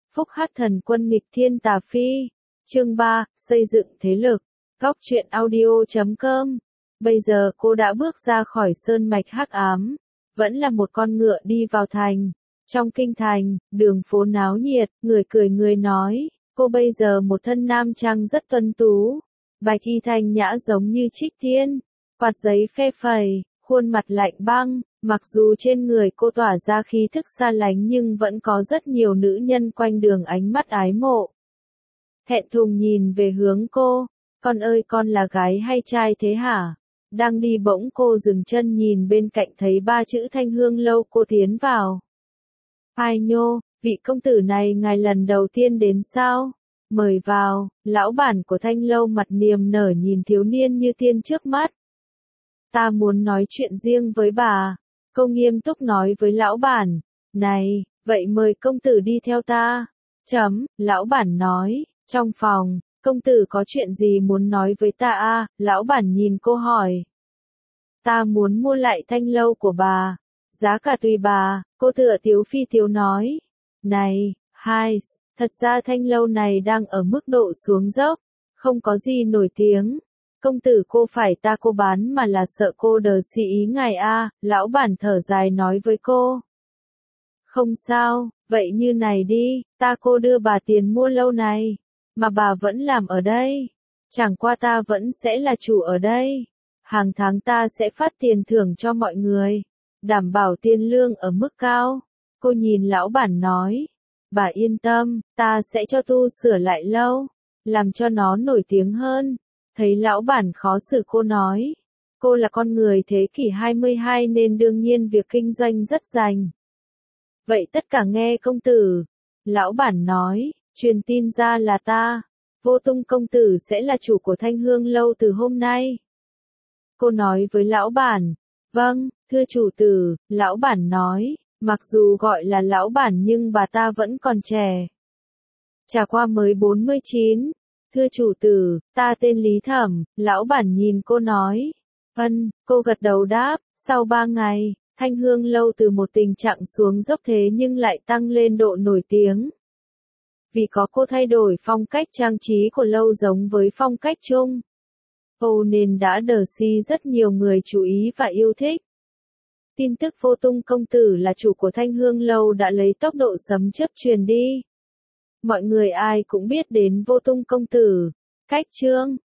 Phúc hát thần quân nghịch thiên tà phi. Chương 3, xây dựng thế lực. Góc truyện audio.com. Bây giờ cô đã bước ra khỏi sơn mạch hắc ám, vẫn là một con ngựa đi vào thành. Trong kinh thành, đường phố náo nhiệt, người cười người nói, cô bây giờ một thân nam trang rất tuấn tú, bạch y thanh nhã giống như trích tiên, quạt giấy phe phẩy, khuôn mặt lạnh băng. Mặc dù trên người cô tỏa ra khí thức xa lánh nhưng vẫn có rất nhiều nữ nhân quanh đường ánh mắt ái mộ. Thẹn thùng nhìn về hướng cô, con ơi con là gái hay trai thế hả? Đang đi bỗng cô dừng chân nhìn bên cạnh thấy ba chữ Thanh Hương Lâu, cô tiến vào. Ai nhô, vị công tử này ngài lần đầu tiên đến sao? Mời vào, lão bản của Thanh Lâu mặt niềm nở nhìn thiếu niên như tiên trước mắt. Ta muốn nói chuyện riêng với bà. Cô nghiêm túc nói với lão bản, này, vậy mời công tử đi theo ta. Lão bản nói, trong phòng, công tử có chuyện gì muốn nói với ta à? Lão bản nhìn cô hỏi. Ta muốn mua lại Thanh Lâu của bà, giá cả tùy bà, cô tựa tiếu phi tiếu nói. Này, thật ra Thanh Lâu này đang ở mức độ xuống dốc, không có gì nổi tiếng. Công tử cô phải ta cô bán mà là sợ cô đờ sĩ ý ngài a. Lão bản thở dài nói với cô. Không sao, vậy như này đi, ta cô đưa bà tiền mua lâu này, mà bà vẫn làm ở đây. Chẳng qua ta vẫn sẽ là chủ ở đây. Hàng tháng ta sẽ phát tiền thưởng cho mọi người, đảm bảo tiền lương ở mức cao. Cô nhìn lão bản nói, bà yên tâm, ta sẽ cho tu sửa lại lâu, làm cho nó nổi tiếng hơn. Thấy lão bản khó xử cô nói, cô là con người thế kỷ 22 nên đương nhiên việc kinh doanh rất rành. Vậy tất cả nghe công tử. Lão bản nói, truyền tin ra là ta, Vô Tung công tử sẽ là chủ của Thanh Hương Lâu từ hôm nay. Cô nói với lão bản, vâng, thưa chủ tử. Lão bản nói, mặc dù gọi là lão bản nhưng bà ta vẫn còn trẻ. Chả qua mới 49. Thưa chủ tử, ta tên Lý Thẩm. Lão bản nhìn cô nói. Cô gật đầu đáp. Sau 3 ngày, Thanh Hương Lâu từ một tình trạng xuống dốc thế nhưng lại tăng lên độ nổi tiếng. Vì có cô thay đổi phong cách trang trí của lâu giống với phong cách chung, nên đã đờ si rất nhiều người chú ý và yêu thích. Tin tức Vô Tung công tử là chủ của Thanh Hương Lâu đã lấy tốc độ sấm chớp truyền đi. Mọi người ai cũng biết đến Vô Tung công tử. Cách chương